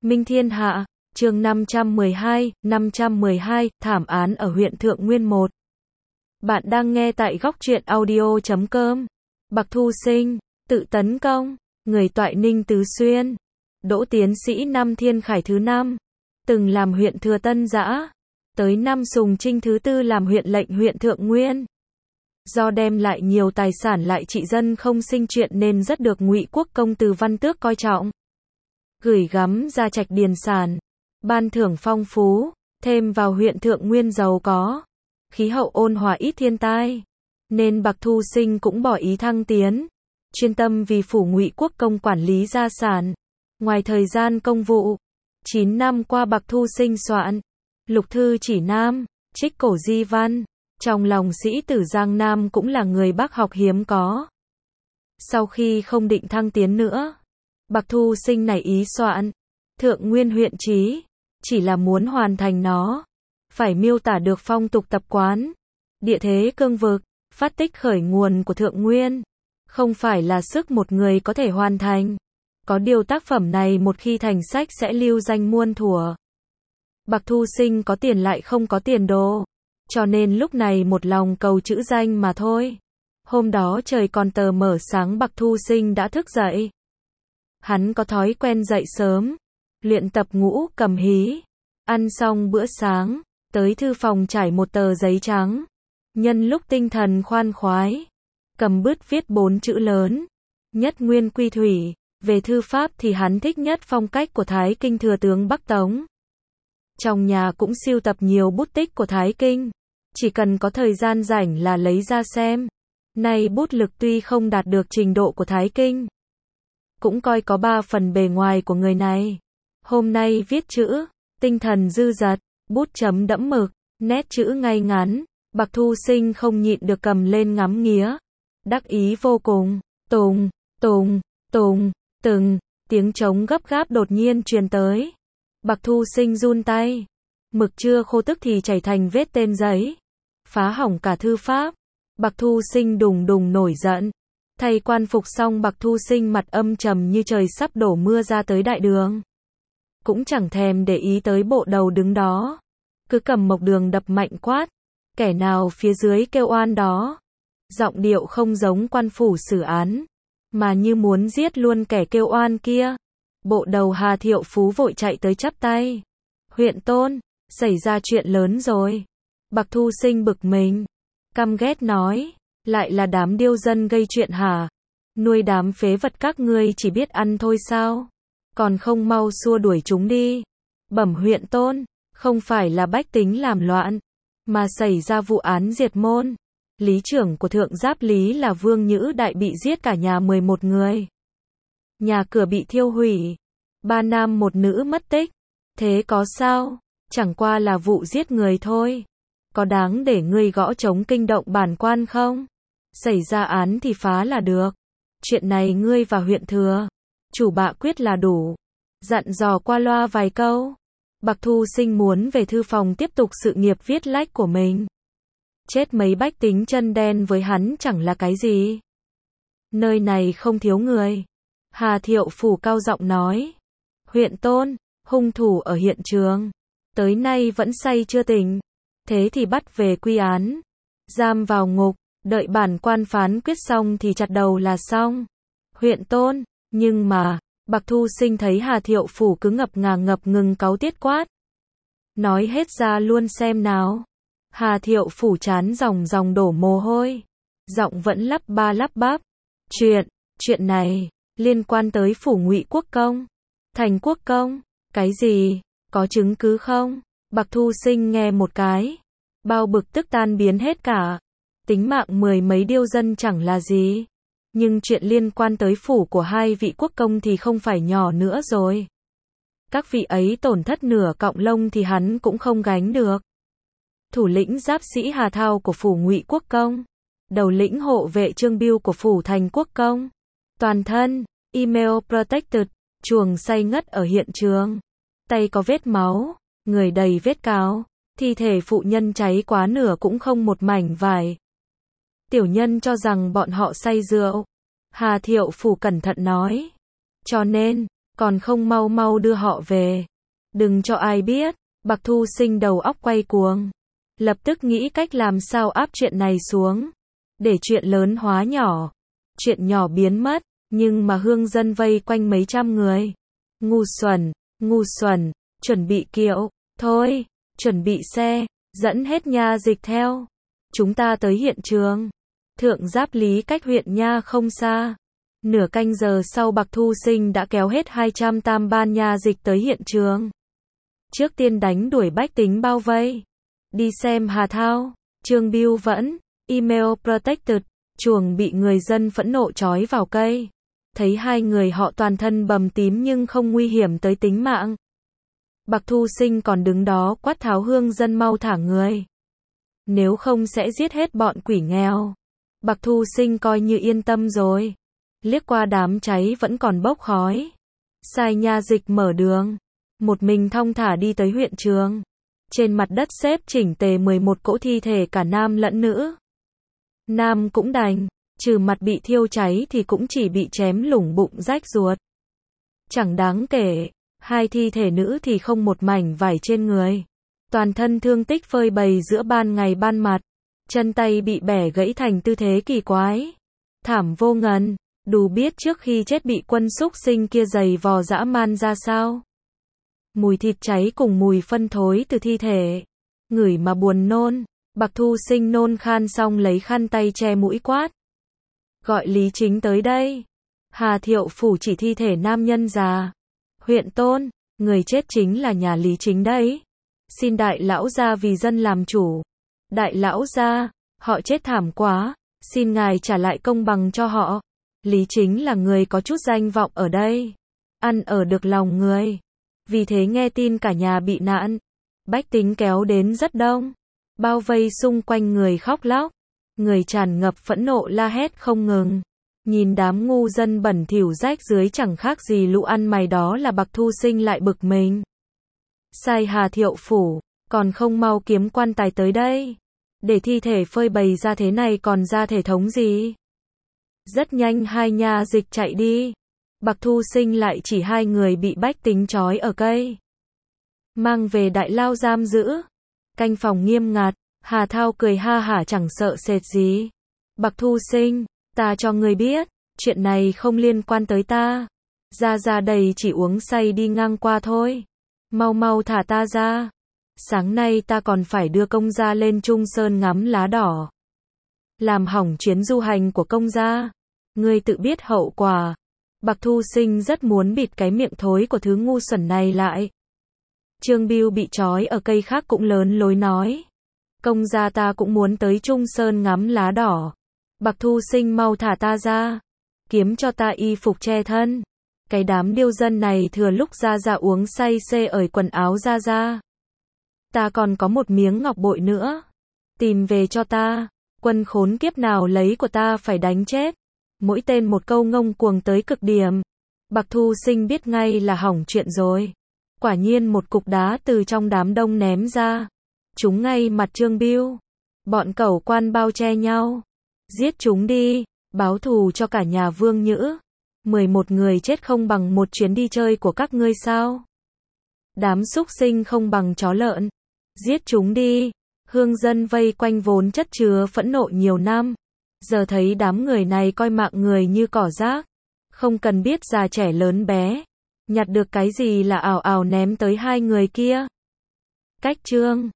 Minh Thiên Hạ, chương 512, thảm án ở huyện Thượng Nguyên 1. Bạn đang nghe tại góc truyện audio.com. Bạc Thu Sinh, tự tấn công, người Toại Ninh Tứ Xuyên, đỗ tiến sĩ năm Thiên Khải thứ 5, từng làm huyện Thừa Tân Giã, tới năm Sùng Trinh thứ 4 làm huyện lệnh huyện Thượng Nguyên. Do đem lại nhiều tài sản lại trị dân không sinh chuyện nên rất được Ngụy Quốc công Từ Văn Tước coi trọng. Gửi gắm ra trạch điền sản, ban thưởng phong phú, thêm vào huyện Thượng Nguyên giàu có, khí hậu ôn hòa ít thiên tai, nên Bạc Thu Sinh cũng bỏ ý thăng tiến, chuyên tâm vì phủ Ngụy Quốc công quản lý gia sản. Ngoài thời gian công vụ, 9 năm qua Bạc Thu Sinh soạn Lục Thư Chỉ Nam, trích cổ di văn, trong lòng sĩ tử Giang Nam cũng là người bác học hiếm có. Sau khi không định thăng tiến nữa, Bạc Thu Sinh nảy ý soạn Thượng Nguyên huyện chí, chỉ là muốn hoàn thành nó, phải miêu tả được phong tục tập quán, địa thế cương vực, phát tích khởi nguồn của Thượng Nguyên, không phải là sức một người có thể hoàn thành. Có điều tác phẩm này một khi thành sách sẽ lưu danh muôn thuở. Bạc Thu Sinh có tiền lại không có tiền đồ, cho nên lúc này một lòng cầu chữ danh mà thôi. Hôm đó trời còn tờ mờ sáng Bạc Thu Sinh đã thức dậy. Hắn có thói quen dậy sớm, luyện tập ngũ cầm hí, ăn xong bữa sáng, tới thư phòng trải một tờ giấy trắng. Nhân lúc tinh thần khoan khoái, cầm bút viết 4 chữ lớn, Nhất Nguyên Quy Thủy. Về thư pháp thì hắn thích nhất phong cách của Thái Kinh thừa tướng Bắc Tống. Trong nhà cũng sưu tập nhiều bút tích của Thái Kinh, chỉ cần có thời gian rảnh là lấy ra xem. Nay bút lực tuy không đạt được trình độ của Thái Kinh, cũng coi có 3 phần bề ngoài của người này. Hôm nay viết chữ, tinh thần dư dật, bút chấm đẫm mực, nét chữ ngay ngắn, Bạc Thu Sinh không nhịn được cầm lên ngắm nghía, đắc ý vô cùng. Tùng, tùng, tùng, từng tiếng trống gấp gáp đột nhiên truyền tới. Bạc Thu Sinh run tay, mực chưa khô tức thì chảy thành vết tên giấy, phá hỏng cả thư pháp. Bạc Thu Sinh đùng đùng nổi giận, thay quan phục xong Bạc Thu Sinh mặt âm trầm như trời sắp đổ mưa ra tới đại đường, cũng chẳng thèm để ý tới bộ đầu đứng đó, cứ cầm mộc đường đập mạnh quát, kẻ nào phía dưới kêu oan đó. Giọng điệu không giống quan phủ xử án, mà như muốn giết luôn kẻ kêu oan kia. Bộ đầu Hà Thiệu Phú vội chạy tới chắp tay. Huyện Tôn, xảy ra chuyện lớn rồi. Bạc Thu Sinh bực mình, căm ghét nói, lại là đám điêu dân gây chuyện hả? Nuôi đám phế vật các ngươi chỉ biết ăn thôi sao? Còn không mau xua đuổi chúng đi. Bẩm huyện Tôn, không phải là bách tính làm loạn, mà xảy ra vụ án diệt môn. Lý trưởng của Thượng Giáp Lý là Vương Nhữ Đại bị giết cả nhà 11 người. Nhà cửa bị thiêu hủy, 3 nam 1 nữ mất tích. Thế có sao? Chẳng qua là vụ giết người thôi. Có đáng để ngươi gõ trống kinh động bản quan không? Xảy ra án thì phá là được. Chuyện này ngươi và huyện thừa chủ bạ quyết là đủ. Dặn dò qua loa vài câu. Bạc Thu Sinh muốn về thư phòng tiếp tục sự nghiệp viết lách của mình. Chết mấy bách tính chân đen với hắn chẳng là cái gì. Nơi này không thiếu người. Hà Thiệu Phủ cao giọng nói. Huyện Tôn, hung thủ ở hiện trường, tới nay vẫn say chưa tỉnh. Thế thì bắt về quy án, giam vào ngục, đợi bản quan phán quyết xong thì chặt đầu là xong. Huyện Tôn, nhưng mà, Bạc Thu Sinh thấy Hà Thiệu Phủ cứ ngập ngừng cáu tiết quát. Nói hết ra luôn xem nào. Hà Thiệu Phủ chán ròng đổ mồ hôi, giọng vẫn lắp ba lắp bắp. Chuyện này, liên quan tới phủ Ngụy Quốc công, Thành Quốc công, cái gì, có chứng cứ không? Bạc Thu Sinh nghe một cái, bao bực tức tan biến hết cả. Tính mạng 10 mấy điêu dân chẳng là gì, nhưng chuyện liên quan tới phủ của 2 vị quốc công thì không phải nhỏ nữa rồi. Các vị ấy tổn thất nửa cọng lông thì hắn cũng không gánh được. Thủ lĩnh giáp sĩ Hà Thao của phủ Ngụy Quốc công, đầu lĩnh hộ vệ Trương Biêu của phủ Thành Quốc công, toàn thân email protected, chuồng say ngất ở hiện trường, tay có vết máu, người đầy vết cào, thi thể phụ nhân cháy quá nửa cũng không một mảnh vải. Tiểu nhân cho rằng bọn họ say rượu. Hà Thiệu Phủ cẩn thận nói. Cho nên, còn không mau mau đưa họ về. Đừng cho ai biết. Bạc Thu Sinh đầu óc quay cuồng. Lập tức nghĩ cách làm sao áp chuyện này xuống. Để chuyện lớn hóa nhỏ. Chuyện nhỏ biến mất. Nhưng mà hương dân vây quanh mấy trăm người. Ngu xuẩn, chuẩn bị kiệu. Thôi, chuẩn bị xe. Dẫn hết nha dịch theo. Chúng ta tới hiện trường. Thượng Giáp Lý cách huyện nha không xa. Nửa canh giờ sau Bạc Thu Sinh đã kéo hết 200 tam ban nha dịch tới hiện trường. Trước tiên đánh đuổi bách tính bao vây. Đi xem Hà Thao, Trương Bưu Vẫn, email protected, chuồng bị người dân phẫn nộ trói vào cây. Thấy hai người họ toàn thân bầm tím nhưng không nguy hiểm tới tính mạng. Bạc Thu Sinh còn đứng đó quát tháo hương dân mau thả người. Nếu không sẽ giết hết bọn quỷ nghèo. Bạc Thu Sinh coi như yên tâm rồi. Liếc qua đám cháy vẫn còn bốc khói. Sai nha dịch mở đường. Một mình thong thả đi tới huyện trường. Trên mặt đất xếp chỉnh tề 11 cỗ thi thể cả nam lẫn nữ. Nam cũng đành, trừ mặt bị thiêu cháy thì cũng chỉ bị chém lủng bụng rách ruột. Chẳng đáng kể, hai thi thể nữ thì không một mảnh vải trên người. Toàn thân thương tích phơi bày giữa ban ngày ban mặt. Chân tay bị bẻ gãy thành tư thế kỳ quái. Thảm vô ngần, đủ biết trước khi chết bị quân súc sinh kia giày vò dã man ra sao. Mùi thịt cháy cùng mùi phân thối từ thi thể. Ngửi mà buồn nôn. Bạc Thu Sinh nôn khan xong lấy khăn tay che mũi quát. Gọi Lý Chính tới đây. Hà Thiệu phủ chỉ thi thể nam nhân già. Huyện Tôn, người chết chính là nhà Lý Chính đấy. Xin đại lão gia vì dân làm chủ. Đại lão gia, họ chết thảm quá. Xin ngài trả lại công bằng cho họ. Lý Chính là người có chút danh vọng ở đây. Ăn ở được lòng người. Vì thế nghe tin cả nhà bị nạn. Bách tính kéo đến rất đông. Bao vây xung quanh người khóc lóc. Người tràn ngập phẫn nộ la hét không ngừng. Nhìn đám ngu dân bẩn thỉu rách dưới chẳng khác gì lũ ăn mày đó là Bạc Thu Sinh lại bực mình. Sai Hà Thiệu phủ, còn không mau kiếm quan tài tới đây. Để thi thể phơi bày ra thế này còn ra thể thống gì. Rất nhanh hai nha dịch chạy đi. Bạc Thu Sinh lại chỉ hai người bị bách tính trói ở cây. Mang về đại lao giam giữ. Canh phòng nghiêm ngặt. Hà Thao cười ha hả chẳng sợ sệt gì. Bạc Thu Sinh, ta cho ngươi biết, chuyện này không liên quan tới ta. Ra đây chỉ uống say đi ngang qua thôi. Mau mau thả ta ra. Sáng nay ta còn phải đưa công gia lên Trung Sơn ngắm lá đỏ. Làm hỏng chuyến du hành của công gia. Ngươi tự biết hậu quả. Bạc Thu Sinh rất muốn bịt cái miệng thối của thứ ngu xuẩn này lại. Trương Bưu bị trói ở cây khác cũng lớn lối nói. Công gia ta cũng muốn tới Trung Sơn ngắm lá đỏ. Bạc Thu Sinh mau thả ta ra. Kiếm cho ta y phục che thân. Cái đám điêu dân này thừa lúc ra uống say xê ởi quần áo ra. Ta còn có một miếng ngọc bội nữa. Tìm về cho ta. Quân khốn kiếp nào lấy của ta phải đánh chết. Mỗi tên một câu ngông cuồng tới cực điểm. Bạc Thu Sinh biết ngay là hỏng chuyện rồi. Quả nhiên một cục đá từ trong đám đông ném ra. Trúng ngay mặt Trương Bưu. Bọn cẩu quan bao che nhau. Giết chúng đi, báo thù cho cả nhà Vương Nhữ. 11 người chết không bằng một chuyến đi chơi của các ngươi sao? Đám súc sinh không bằng chó lợn. Giết chúng đi. Hương dân vây quanh vốn chất chứa phẫn nộ nhiều năm. Giờ thấy đám người này coi mạng người như cỏ rác. Không cần biết già trẻ lớn bé. Nhặt được cái gì là ào ào ném tới hai người kia. Cách chương